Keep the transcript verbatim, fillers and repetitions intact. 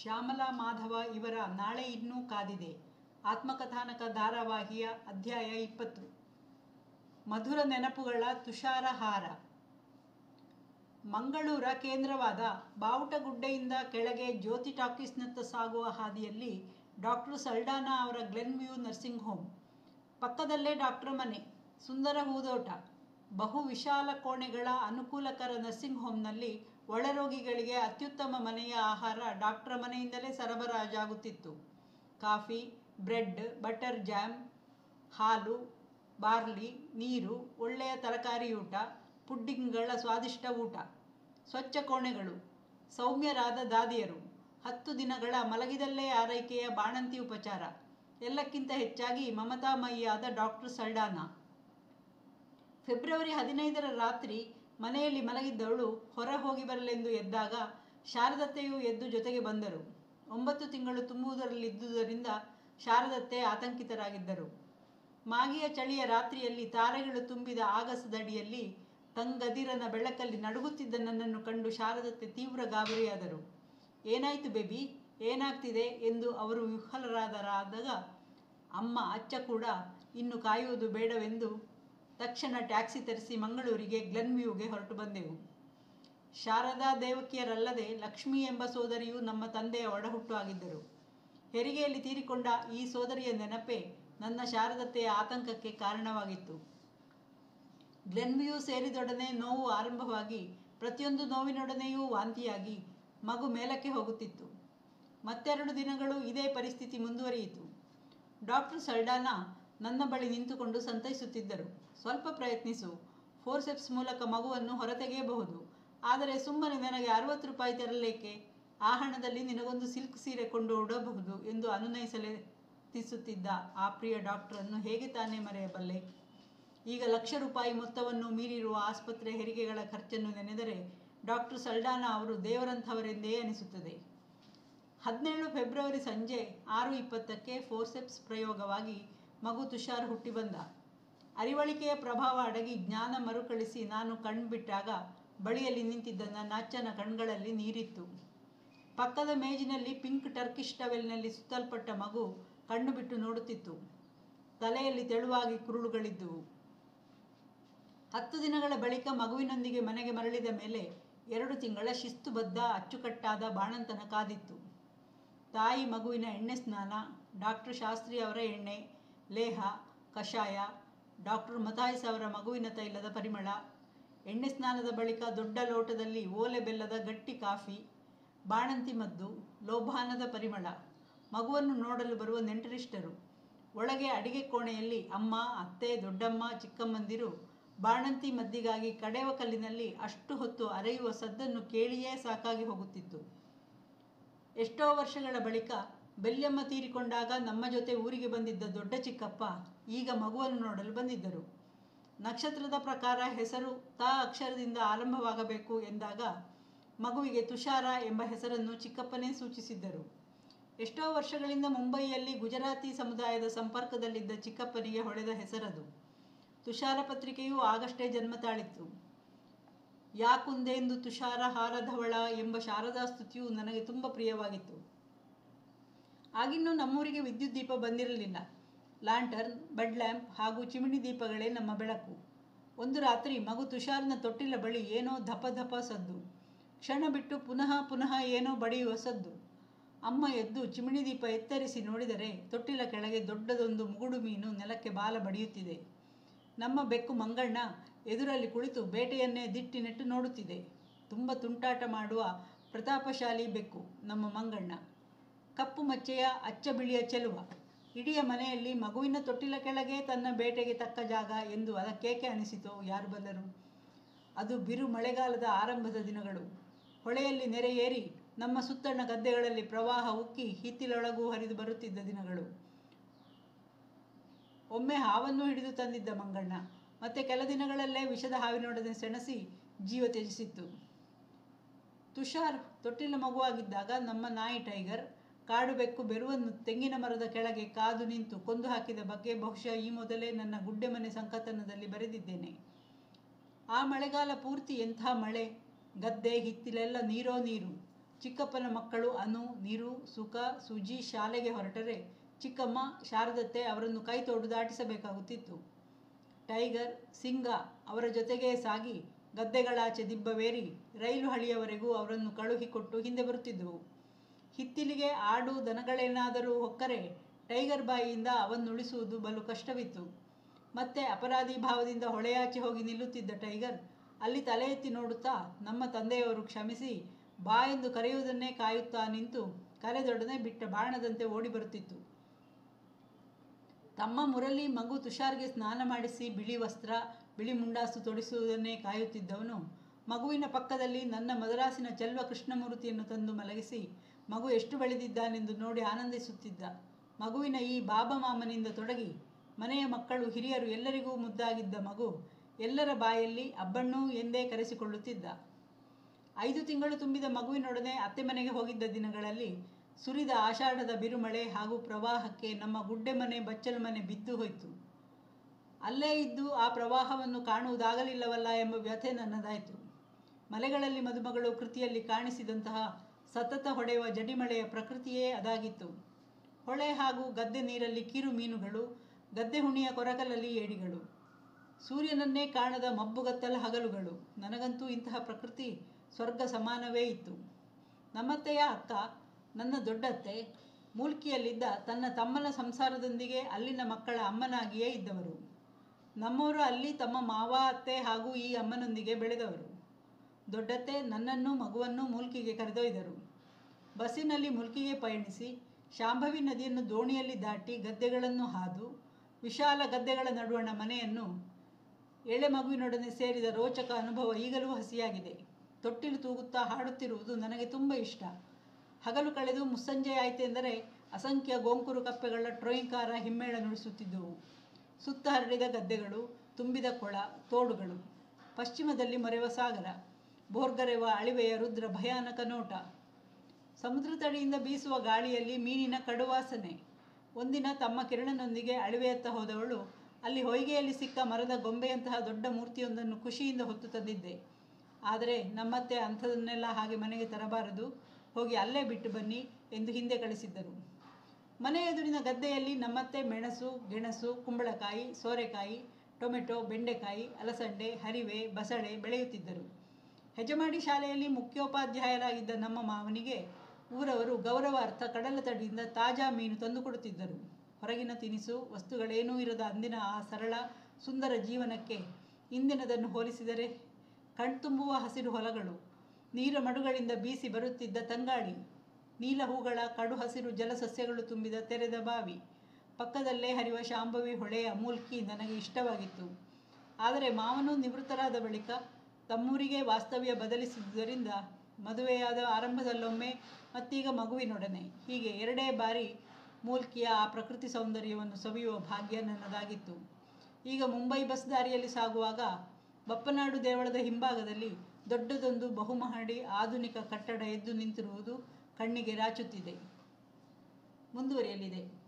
ಶ್ಯಾಮಲಾ ಮಾಧವ ಇವರ ನಾಳೆ ಇನ್ನೂ ಕಾದಿದೆ ಆತ್ಮಕಥಾನಕ ಧಾರಾವಾಹಿಯ ಅಧ್ಯಾಯ ಇಪ್ಪತ್ತು. ಮಧುರ ನೆನಪುಗಳ ತುಷಾರಹಾರ. ಮಂಗಳೂರ ಕೇಂದ್ರವಾದ ಬಾವುಟಗುಡ್ಡೆಯಿಂದ ಕೆಳಗೆ ಜ್ಯೋತಿ ಟಾಕೀಸ್ನತ್ತ ಸಾಗುವ ಹಾದಿಯಲ್ಲಿ ಡಾಕ್ಟರ್ ಸಲ್ಡಾನಾ ಅವರ ಗ್ಲೆನ್ ವ್ಯೂ ನರ್ಸಿಂಗ್ ಹೋಮ್. ಪಕ್ಕದಲ್ಲೇ ಡಾಕ್ಟರ್ ಮನೆ, ಸುಂದರ ಹೂದೋಟ, ಬಹು ವಿಶಾಲ ಕೋಣೆಗಳ ಅನುಕೂಲಕರ ನರ್ಸಿಂಗ್ ಹೋಮ್ನಲ್ಲಿ ಒಳರೋಗಿಗಳಿಗೆ ಅತ್ಯುತ್ತಮ ಮನೆಯ ಆಹಾರ ಡಾಕ್ಟರ್ ಮನೆಯಿಂದಲೇ ಸರಬರಾಜಾಗುತ್ತಿತ್ತು. ಕಾಫಿ, ಬ್ರೆಡ್, ಬಟರ್, ಜಾಮ್, ಹಾಲು, ಬಾರ್ಲಿ, ನೀರು, ಒಳ್ಳೆಯ ತರಕಾರಿ ಊಟ, ಪುಡ್ಡಿಂಗ್ಗಳ ಸ್ವಾದಿಷ್ಟ ಊಟ, ಸ್ವಚ್ಛ ಕೋಣೆಗಳು, ಸೌಮ್ಯರಾದ ದಾದಿಯರು, ಹತ್ತು ದಿನಗಳ ಮಲಗಿದಲ್ಲೇ ಆರೈಕೆಯ ಬಾಣಂತಿ ಉಪಚಾರ, ಎಲ್ಲಕ್ಕಿಂತ ಹೆಚ್ಚಾಗಿ ಮಮತಾಮಯಿಯಾದ ಡಾಕ್ಟರ್ ಸಲ್ಡಾನಾ. ಫೆಬ್ರವರಿ ಹದಿನೈದರ ರಾತ್ರಿ ಮನೆಯಲ್ಲಿ ಮಲಗಿದ್ದವಳು ಹೊರ ಹೋಗಿ ಬರಲೆಂದು ಎದ್ದಾಗ ಶಾರದತ್ತೆಯೂ ಎದ್ದು ಜೊತೆಗೆ ಬಂದರು. ಒಂಬತ್ತು ತಿಂಗಳು ತುಂಬುವುದರಲ್ಲಿದ್ದುದರಿಂದ ಶಾರದತ್ತೆ ಆತಂಕಿತರಾಗಿದ್ದರು. ಮಾಗಿಯ ಚಳಿಯ ರಾತ್ರಿಯಲ್ಲಿ ತಾರೆಗಳು ತುಂಬಿದ ಆಗಸದಡಿಯಲ್ಲಿ ತಂಗದಿರನ ಬೆಳಕಲ್ಲಿ ನಡುಗುತ್ತಿದ್ದ ನನ್ನನ್ನು ಕಂಡು ಶಾರದತ್ತೆ ತೀವ್ರ ಗಾಬರಿಯಾದರು. ಏನಾಯಿತು ಬೇಬಿ, ಏನಾಗ್ತಿದೆ ಎಂದು ಅವರು ವಿಹ್ವಲರಾದರಾದಾಗ ಅಮ್ಮ ಅಚ್ಚ ಕೂಡ ಇನ್ನು ಕಾಯುವುದು ಬೇಡವೆಂದು ತಕ್ಷಣ ಟ್ಯಾಕ್ಸಿ ತರಿಸಿ ಮಂಗಳೂರಿಗೆ ಗ್ಲೆನ್ ವ್ಯೂಗೆ ಹೊರಟು ಬಂದೆವು. ಶಾರದಾ ದೇವಕಿಯರಲ್ಲದೆ ಲಕ್ಷ್ಮಿ ಎಂಬ ಸೋದರಿಯು ನಮ್ಮ ತಂದೆಯ ಒಡಹುಟ್ಟು ಆಗಿದ್ದರು. ಹೆರಿಗೆಯಲ್ಲಿ ತೀರಿಕೊಂಡ ಈ ಸೋದರಿಯ ನೆನಪೇ ನನ್ನ ಶಾರದತ್ತೆಯ ಆತಂಕಕ್ಕೆ ಕಾರಣವಾಗಿತ್ತು. ಗ್ಲೆನ್ ವ್ಯೂ ಸೇರಿದೊಡನೆ ನೋವು ಆರಂಭವಾಗಿ ಪ್ರತಿಯೊಂದು ನೋವಿನೊಡನೆಯೂ ವಾಂತಿಯಾಗಿ ಮಗು ಮೇಲಕ್ಕೆ ಹೋಗುತ್ತಿತ್ತು. ಮತ್ತೆರಡು ದಿನಗಳು ಇದೇ ಪರಿಸ್ಥಿತಿ ಮುಂದುವರಿಯಿತು. ಡಾಕ್ಟರ್ ಸಲ್ಡಾನಾ ನನ್ನ ಬಳಿ ನಿಂತುಕೊಂಡು ಸಂತೈಸುತ್ತಿದ್ದರು. ಸ್ವಲ್ಪ ಪ್ರಯತ್ನಿಸು, ಫೋರ್ಸೆಪ್ಸ್ ಮೂಲಕ ಮಗುವನ್ನು ಹೊರತೆಗೆಯಬಹುದು, ಆದರೆ ಸುಮ್ಮನೆ ನನಗೆ ಅರವತ್ತು ರೂಪಾಯಿ ತರಲೇಕೆ, ಆ ಹಣದಲ್ಲಿ ನಿನಗೊಂದು ಸಿಲ್ಕ್ ಸೀರೆ ಕೊಂಡು ಉಡಬಹುದು ಎಂದು ಅನುನಯಿಸಲೆತ್ತಿಸುತ್ತಿದ್ದ ಆ ಪ್ರಿಯ ಡಾಕ್ಟರನ್ನು ಹೇಗೆ ತಾನೇ ಮರೆಯಬಲ್ಲೆ. ಈಗ ಲಕ್ಷ ರೂಪಾಯಿ ಮೊತ್ತವನ್ನು ಮೀರಿರುವ ಆಸ್ಪತ್ರೆ ಹೆರಿಗೆಗಳ ಖರ್ಚನ್ನು ನೆನೆದರೆ ಡಾಕ್ಟರ್ ಸಲ್ಡಾನಾ ಅವರು ದೇವರಂಥವರೆಂದೇ ಅನಿಸುತ್ತದೆ. ಹದಿನೇಳು ಫೆಬ್ರವರಿ ಸಂಜೆ ಆರು ಇಪ್ಪತ್ತಕ್ಕೆ ಫೋರ್ಸೆಪ್ಸ್ ಪ್ರಯೋಗವಾಗಿ ಮಗು ತುಷಾರ್ ಹುಟ್ಟಿ ಬಂದ. ಅರಿವಳಿಕೆಯ ಪ್ರಭಾವ ಅಡಗಿ ಜ್ಞಾನ ಮರುಕಳಿಸಿ ನಾನು ಕಣ್ಬಿಟ್ಟಾಗ ಬಳಿಯಲ್ಲಿ ನಿಂತಿದ್ದ ನನ್ನ ಅಚ್ಚನ ಕಣ್ಗಳಲ್ಲಿ ನೀರಿತ್ತು. ಪಕ್ಕದ ಮೇಜಿನಲ್ಲಿ ಪಿಂಕ್ ಟರ್ಕಿಶ್ ಟವೆಲ್ನಲ್ಲಿ ಸುತ್ತಲ್ಪಟ್ಟ ಮಗು ಕಣ್ಣು ಬಿಟ್ಟು ನೋಡುತ್ತಿತ್ತು. ತಲೆಯಲ್ಲಿ ತೆಳುವಾಗಿ ಕುರುಳುಗಳಿದ್ದುವು. ಹತ್ತು ದಿನಗಳ ಬಳಿಕ ಮಗುವಿನೊಂದಿಗೆ ಮನೆಗೆ ಮರಳಿದ ಮೇಲೆ ಎರಡು ತಿಂಗಳ ಶಿಸ್ತುಬದ್ಧ ಅಚ್ಚುಕಟ್ಟಾದ ಬಾಣಂತನ ಕಾದಿತ್ತು. ತಾಯಿ ಮಗುವಿನ ಎಣ್ಣೆ ಸ್ನಾನ, ಡಾಕ್ಟರ್ ಶಾಸ್ತ್ರಿ ಅವರ ಎಣ್ಣೆ, ಲೇಹ, ಕಷಾಯ, ಡಾಕ್ಟರ್ ಮತಾಯಿಸ್ ಅವರ ಮಗುವಿನ ತೈಲದ ಪರಿಮಳ, ಎಣ್ಣೆ ಸ್ನಾನದ ಬಳಿಕ ದೊಡ್ಡ ಲೋಟದಲ್ಲಿ ಓಲೆ ಬೆಲ್ಲದ ಗಟ್ಟಿ ಕಾಫಿ, ಬಾಣಂತಿ ಮದ್ದು, ಲೋಭಾನದ ಪರಿಮಳ, ಮಗುವನ್ನು ನೋಡಲು ಬರುವ ನೆಂಟರಿಷ್ಟರು, ಒಳಗೆ ಅಡಿಗೆ ಕೋಣೆಯಲ್ಲಿ ಅಮ್ಮ, ಅತ್ತೆ, ದೊಡ್ಡಮ್ಮ, ಚಿಕ್ಕಮ್ಮಂದಿರು ಬಾಣಂತಿ ಮದ್ದಿಗಾಗಿ ಕಡೆವ ಕಲ್ಲಿನಲ್ಲಿ ಅಷ್ಟು ಹೊತ್ತು ಅರೆಯುವ ಸದ್ದನ್ನು ಕೇಳಿಯೇ ಸಾಕಾಗಿ ಹೋಗುತ್ತಿತ್ತು. ಎಷ್ಟೋ ವರ್ಷಗಳ ಬಳಿಕ ಬೆಲ್ಯಮ್ಮ ತೀರಿಕೊಂಡಾಗ ನಮ್ಮ ಜೊತೆ ಊರಿಗೆ ಬಂದಿದ್ದ ದೊಡ್ಡ ಚಿಕ್ಕಪ್ಪ ಈಗ ಮಗುವನ್ನು ನೋಡಲು ಬಂದಿದ್ದರು. ನಕ್ಷತ್ರದ ಪ್ರಕಾರ ಹೆಸರು ತ ಅಕ್ಷರದಿಂದ ಆರಂಭವಾಗಬೇಕು ಎಂದಾಗ ಮಗುವಿಗೆ ತುಷಾರ ಎಂಬ ಹೆಸರನ್ನು ಚಿಕ್ಕಪ್ಪನೇ ಸೂಚಿಸಿದ್ದರು. ಎಷ್ಟೋ ವರ್ಷಗಳಿಂದ ಮುಂಬಯಿಯಲ್ಲಿ ಗುಜರಾತಿ ಸಮುದಾಯದ ಸಂಪರ್ಕದಲ್ಲಿದ್ದ ಚಿಕ್ಕಪ್ಪನಿಗೆ ಹೊಳೆದ ಹೆಸರದು. ತುಷಾರ ಪತ್ರಿಕೆಯೂ ಆಗಷ್ಟೇ ಜನ್ಮ ತಾಳಿತ್ತು. ಯಾ ಕುಂದೇಂದು ತುಷಾರ ಹಾರಧವಳ ಎಂಬ ಶಾರದಾ ಸ್ತುತಿಯು ನನಗೆ ತುಂಬ ಪ್ರಿಯವಾಗಿತ್ತು. ಆಗಿನ್ನೂ ನಮ್ಮೂರಿಗೆ ವಿದ್ಯುತ್ ದೀಪ ಬಂದಿರಲಿಲ್ಲ. ಲಾಂಟರ್ನ್, ಬೆಡ್ ಲ್ಯಾಂಪ್ ಹಾಗೂ ಚಿಮಿಣಿ ದೀಪಗಳೇ ನಮ್ಮ ಬೆಳಕು. ಒಂದು ರಾತ್ರಿ ಮಗು ತುಷಾರ್ನ ತೊಟ್ಟಿಲ ಬಳಿ ಏನೋ ಧಪ ಧಪ ಸದ್ದು, ಕ್ಷಣ ಬಿಟ್ಟು ಪುನಃ ಪುನಃ ಏನೋ ಬಡಿಯುವ ಸದ್ದು. ಅಮ್ಮ ಎದ್ದು ಚಿಮಿಣಿ ದೀಪ ಎತ್ತರಿಸಿ ನೋಡಿದರೆ ತೊಟ್ಟಿಲ ಕೆಳಗೆ ದೊಡ್ಡದೊಂದು ಮುಗುಡು ಮೀನು ನೆಲಕ್ಕೆ ಬಾಲ ಬಡಿಯುತ್ತಿದೆ. ನಮ್ಮ ಬೆಕ್ಕು ಮಂಗಣ್ಣ ಎದುರಲ್ಲಿ ಕುಳಿತು ಬೇಟೆಯನ್ನೇ ದಿಟ್ಟಿನೆಟ್ಟು ನೋಡುತ್ತಿದೆ. ತುಂಬ ತುಂಟಾಟ ಮಾಡುವ ಪ್ರತಾಪಶಾಲಿ ಬೆಕ್ಕು ನಮ್ಮ ಮಂಗಣ್ಣ. ಕಪ್ಪು ಮಚ್ಚೆಯ ಅಚ್ಚ ಬಿಳಿಯ ಚೆಲುವ. ಇಡೀ ಮನೆಯಲ್ಲಿ ಮಗುವಿನ ತೊಟ್ಟಿಲ ಕೆಳಗೆ ತನ್ನ ಬೇಟೆಗೆ ತಕ್ಕ ಜಾಗ ಎಂದು ಅದಕ್ಕೇಕೆ ಅನಿಸಿತೋ ಯಾರು ಬಲ್ಲರು. ಅದು ಬಿರು ಮಳೆಗಾಲದ ಆರಂಭದ ದಿನಗಳು. ಹೊಳೆಯಲ್ಲಿ ನೆರೆ ಏರಿ ನಮ್ಮ ಸುತ್ತಣ ಗದ್ದೆಗಳಲ್ಲಿ ಪ್ರವಾಹ ಉಕ್ಕಿ ಹಿತ್ತಿಲೊಳಗೂ ಹರಿದು ಬರುತ್ತಿದ್ದ ದಿನಗಳು. ಒಮ್ಮೆ ಹಾವನ್ನು ಹಿಡಿದು ತಂದಿದ್ದ ಮಂಗಣ್ಣ ಮತ್ತೆ ಕೆಲ ದಿನಗಳಲ್ಲೇ ವಿಷದ ಹಾವಿನೊಡನೆ ಸೆಣಸಿ ಜೀವ ತ್ಯಜಿಸಿತ್ತು. ತುಷಾರ್ ತೊಟ್ಟಿಲ ಮಗುವಾಗಿದ್ದಾಗ ನಮ್ಮ ನಾಯಿ ಟೈಗರ್, ಕಾಡು ಬೆಕ್ಕು ಬೆರುವನ್ನು ತೆಂಗಿನ ಮರದ ಕೆಳಗೆ ಕಾದು ನಿಂತು ಕೊಂದು ಹಾಕಿದ ಬಗ್ಗೆ ಬಹುಶಃ ಈ ಮೊದಲೇ ನನ್ನ ಗುಡ್ಡೆ ಮನೆ ಸಂಕಥನದಲ್ಲಿ ಬರೆದಿದ್ದೇನೆ. ಆ ಮಳೆಗಾಲ ಪೂರ್ತಿ ಎಂಥ ಮಳೆ, ಗದ್ದೆ ಹಿತ್ತಿಲೆಲ್ಲ ನೀರೋ ನೀರು. ಚಿಕ್ಕಪ್ಪನ ಮಕ್ಕಳು ಅನು, ನಿರು, ಸುಖ, ಸುಜಿ ಶಾಲೆಗೆ ಹೊರಟರೆ ಚಿಕ್ಕಮ್ಮ ಶಾರದತ್ತೆ ಅವರನ್ನು ಕೈ ತೋಡು ದಾಟಿಸಬೇಕಾಗುತ್ತಿತ್ತು. ಟೈಗರ್, ಸಿಂಗ ಅವರ ಜೊತೆಗೇ ಸಾಗಿ ಗದ್ದೆಗಳಾಚೆ ದಿಬ್ಬವೇರಿ ರೈಲು ಹಳಿಯವರೆಗೂ ಅವರನ್ನು ಕಳುಹಿಕೊಟ್ಟು ಹಿಂದೆ ಬರುತ್ತಿದ್ದವು. ಹಿತ್ತಿಲಿಗೆ ಆಡು ದನಗಳೇನಾದರೂ ಹೊಕ್ಕರೆ ಟೈಗರ್ ಬಾಯಿಯಿಂದ ಅವನ್ನುಳಿಸುವುದು ಬಲು ಕಷ್ಟವಿತ್ತು. ಮತ್ತೆ ಅಪರಾಧಿ ಭಾವದಿಂದ ಹೊಳೆಯಾಚೆ ಹೋಗಿ ನಿಲ್ಲುತ್ತಿದ್ದ ಟೈಗರ್ ಅಲ್ಲಿ ತಲೆ ಎತ್ತಿ ನೋಡುತ್ತಾ ನಮ್ಮ ತಂದೆಯವರು ಕ್ಷಮಿಸಿ ಬಾ ಎಂದು ಕರೆಯುವುದನ್ನೇ ಕಾಯುತ್ತಾ ನಿಂತು ಕರೆದೊಡನೆ ಬಿಟ್ಟ ಬಾಣದಂತೆ ಓಡಿ ಬರುತ್ತಿತ್ತು. ತಮ್ಮ ಮುರಳಿ ಮಗು ತುಷಾರ್ಗೆ ಸ್ನಾನ ಮಾಡಿಸಿ ಬಿಳಿ ವಸ್ತ್ರ, ಬಿಳಿ ಮುಂಡಾಸು ತೊಡಿಸುವುದನ್ನೇ ಕಾಯುತ್ತಿದ್ದವನು ಮಗುವಿನ ಪಕ್ಕದಲ್ಲಿ ನನ್ನ ಮದರಾಸಿನ ಚೆಲ್ವ ಕೃಷ್ಣಮೂರ್ತಿಯನ್ನು ತಂದು ಮಲಗಿಸಿ ಮಗು ಎಷ್ಟು ಬೆಳೆದಿದ್ದಾನೆಂದು ನೋಡಿ ಆನಂದಿಸುತ್ತಿದ್ದ. ಮಗುವಿನ ಈ ಬಾಬಾ ಮಾಮನಿಂದ ತೊಡಗಿ ಮನೆಯ ಮಕ್ಕಳು ಹಿರಿಯರು ಎಲ್ಲರಿಗೂ ಮುದ್ದಾಗಿದ್ದ ಮಗು ಎಲ್ಲರ ಬಾಯಲ್ಲಿ ಅಬ್ಬಣ್ಣು ಎಂದೇ ಕರೆಸಿಕೊಳ್ಳುತ್ತಿದ್ದ. ಐದು ತಿಂಗಳು ತುಂಬಿದ ಮಗುವಿನೊಡನೆ ಅತ್ತೆ ಮನೆಗೆ ಹೋಗಿದ್ದ ದಿನಗಳಲ್ಲಿ ಸುರಿದ ಆಷಾಢದ ಬಿರುಮಳೆ ಹಾಗೂ ಪ್ರವಾಹಕ್ಕೆ ನಮ್ಮ ಗುಡ್ಡೆ ಮನೆ ಬಚ್ಚಲು ಮನೆ ಬಿದ್ದು ಹೋಯಿತು. ಅಲ್ಲೇ ಇದ್ದು ಆ ಪ್ರವಾಹವನ್ನು ಕಾಣುವುದಾಗಲಿಲ್ಲವಲ್ಲ ಎಂಬ ವ್ಯಥೆ ನನ್ನದಾಯಿತು. ಮಲೆಗಳಲ್ಲಿ ಮದುಮಗಳು ಕೃತಿಯಲ್ಲಿ ಕಾಣಿಸಿದಂತಹ ಸತತ ಹೊಡೆಯುವ ಜಡಿಮಳೆಯ ಪ್ರಕೃತಿಯೇ ಅದಾಗಿತ್ತು. ಹೊಳೆ ಹಾಗೂ ಗದ್ದೆ ನೀರಲ್ಲಿ ಕಿರು ಮೀನುಗಳು, ಗದ್ದೆ ಹುಣಿಯ ಕೊರಕಲಲ್ಲಿ ಏಡಿಗಳು, ಸೂರ್ಯನನ್ನೇ ಕಾಣದ ಮಬ್ಬುಗತ್ತಲ ಹಗಲುಗಳು. ನನಗಂತೂ ಇಂತಹ ಪ್ರಕೃತಿ ಸ್ವರ್ಗ ಸಮಾನವೇ ಇತ್ತು. ನಮ್ಮತ್ತೆಯ ಅಕ್ಕ, ನನ್ನ ದೊಡ್ಡತ್ತೆ, ಮೂಲ್ಕಿಯಲ್ಲಿದ್ದ ತನ್ನ ತಮ್ಮನ ಸಂಸಾರದೊಂದಿಗೆ ಅಲ್ಲಿನ ಮಕ್ಕಳ ಅಮ್ಮನಾಗಿಯೇ ಇದ್ದವರು. ನಮ್ಮವರು ಅಲ್ಲಿ ತಮ್ಮ ಮಾವ, ಅತ್ತೆ ಹಾಗೂ ಈ ಅಮ್ಮನೊಂದಿಗೆ ಬೆಳೆದವರು. ದೊಡ್ಡತ್ತೆ ನನ್ನನ್ನು ಮಗುವನ್ನು ಮೂಲ್ಕಿಗೆ ಕರೆದೊಯ್ದರು. ಬಸ್ಸಿನಲ್ಲಿ ಮೂಲ್ಕಿಗೆ ಪಯಣಿಸಿ ಶಾಂಭವಿ ನದಿಯನ್ನು ದೋಣಿಯಲ್ಲಿ ದಾಟಿ ಗದ್ದೆಗಳನ್ನು ಹಾದು ವಿಶಾಲ ಗದ್ದೆಗಳ ನಡುವಣ ಮನೆಯನ್ನು ಎಳೆ ಮಗುವಿನೊಡನೆ ಸೇರಿದ ರೋಚಕ ಅನುಭವ ಈಗಲೂ ಹಸಿಯಾಗಿದೆ. ತೊಟ್ಟಿಲು ತೂಗುತ್ತಾ ಹಾಡುತ್ತಿರುವುದು ನನಗೆ ತುಂಬ ಇಷ್ಟ. ಹಗಲು ಕಳೆದು ಮುಸ್ಸಂಜೆಯಾಯಿತೆಂದರೆ ಅಸಂಖ್ಯ ಗೋಂಕುರು ಕಪ್ಪೆಗಳ ಟ್ರೋಯಿಂಕಾರ ಹಿಮ್ಮೇಳ ನುಡಿಸುತ್ತಿದ್ದುವು. ಸುತ್ತ ಹರಡಿದ ಗದ್ದೆಗಳು, ತುಂಬಿದ ಕೊಳ, ತೋಡುಗಳು, ಪಶ್ಚಿಮದಲ್ಲಿ ಮೊರೆವ ಸಾಗರ, ಬೋರ್ಗರೆವ ಅಳಿವೆಯ ರುದ್ರ ಭಯಾನಕ ನೋಟ, ಸಮುದ್ರ ತಡಿಯಿಂದ ಬೀಸುವ ಗಾಳಿಯಲ್ಲಿ ಮೀನಿನ ಕಡುವಾಸನೆ. ಒಂದಿನ ತಮ್ಮ ಕಿರಣನೊಂದಿಗೆ ಅಳಿವೆಯತ್ತ ಹೋದವಳು ಅಲ್ಲಿ ಹೊಯ್ಗೆಯಲ್ಲಿ ಸಿಕ್ಕ ಮರದ ಗೊಂಬೆಯಂತಹ ದೊಡ್ಡ ಮೂರ್ತಿಯೊಂದನ್ನು ಖುಷಿಯಿಂದ ಹೊತ್ತು ತಂದಿದ್ದೆ. ಆದರೆ ನಮ್ಮತ್ತೆ ಅಂಥದನ್ನೆಲ್ಲ ಹಾಗೆ ಮನೆಗೆ ತರಬಾರದು, ಹೋಗಿ ಅಲ್ಲೇ ಬಿಟ್ಟು ಬನ್ನಿ ಎಂದು ಹಿಂದೆ ಕಳಿಸಿದ್ದರು. ಮನೆ ಎದುರಿನ ಗದ್ದೆಯಲ್ಲಿ ನಮ್ಮತ್ತೆ ಮೆಣಸು, ಗೆಣಸು, ಕುಂಬಳಕಾಯಿ, ಸೋರೆಕಾಯಿ, ಟೊಮೆಟೊ, ಬೆಂಡೆಕಾಯಿ, ಅಲಸಂಡೆ, ಹರಿವೆ, ಬಸಳೆ ಬೆಳೆಯುತ್ತಿದ್ದರು. ಹೆಜಮಾಡಿ ಶಾಲೆಯಲ್ಲಿ ಮುಖ್ಯೋಪಾಧ್ಯಾಯರಾಗಿದ್ದ ನಮ್ಮ ಮಾವನಿಗೆ ಊರವರು ಗೌರವಾರ್ಥ ಕಡಲ ತಡಿಯಿಂದ ತಾಜಾ ಮೀನು ತಂದುಕೊಡುತ್ತಿದ್ದರು. ಹೊರಗಿನ ತಿನಿಸು ವಸ್ತುಗಳೇನೂ ಇರದ ಅಂದಿನ ಆ ಸರಳ ಸುಂದರ ಜೀವನಕ್ಕೆ ಇಂದಿನದನ್ನು ಹೋಲಿಸಿದರೆ ಕಣ್ತುಂಬುವ ಹಸಿರು ಹೊಲಗಳು, ನೀರ ಮಡುಗಳಿಂದ ಬೀಸಿ ಬರುತ್ತಿದ್ದ ತಂಗಾಳಿ, ನೀಲ ಹೂಗಳ ಕಡು ಹಸಿರು ಜಲಸಸ್ಯಗಳು ತುಂಬಿದ ತೆರೆದ ಬಾವಿ, ಪಕ್ಕದಲ್ಲೇ ಹರಿಯುವ ಶಾಂಭವಿ ಹೊಳೆಯ ಮೂಲ್ಕಿ ನನಗೆ ಇಷ್ಟವಾಗಿತ್ತು. ಆದರೆ ಮಾವನು ನಿವೃತ್ತರಾದ ಬಳಿಕ ತಮ್ಮೂರಿಗೆ ವಾಸ್ತವ್ಯ ಬದಲಿಸಿದುದರಿಂದ ಮದುವೆಯಾದ ಆರಂಭದಲ್ಲೊಮ್ಮೆ ಮತ್ತೀಗ ಮಗುವಿನೊಡನೆ ಹೀಗೆ ಎರಡೇ ಬಾರಿ ಮೂಲ್ಕಿಯ ಆ ಪ್ರಕೃತಿ ಸೌಂದರ್ಯವನ್ನು ಸವಿಯುವ ಭಾಗ್ಯ ನನ್ನದಾಗಿತ್ತು. ಈಗ ಮುಂಬೈ ಬಸ್ ದಾರಿಯಲ್ಲಿ ಸಾಗುವಾಗ ಬಪ್ಪನಾಡು ದೇವಳದ ಹಿಂಭಾಗದಲ್ಲಿ ದೊಡ್ಡದೊಂದು ಬಹುಮಹಡಿ ಆಧುನಿಕ ಕಟ್ಟಡ ಎದ್ದು ನಿಂತಿರುವುದು ಕಣ್ಣಿಗೆ ರಾಚುತ್ತಿದೆ. ಮುಂದುವರಿಯಲಿದೆ.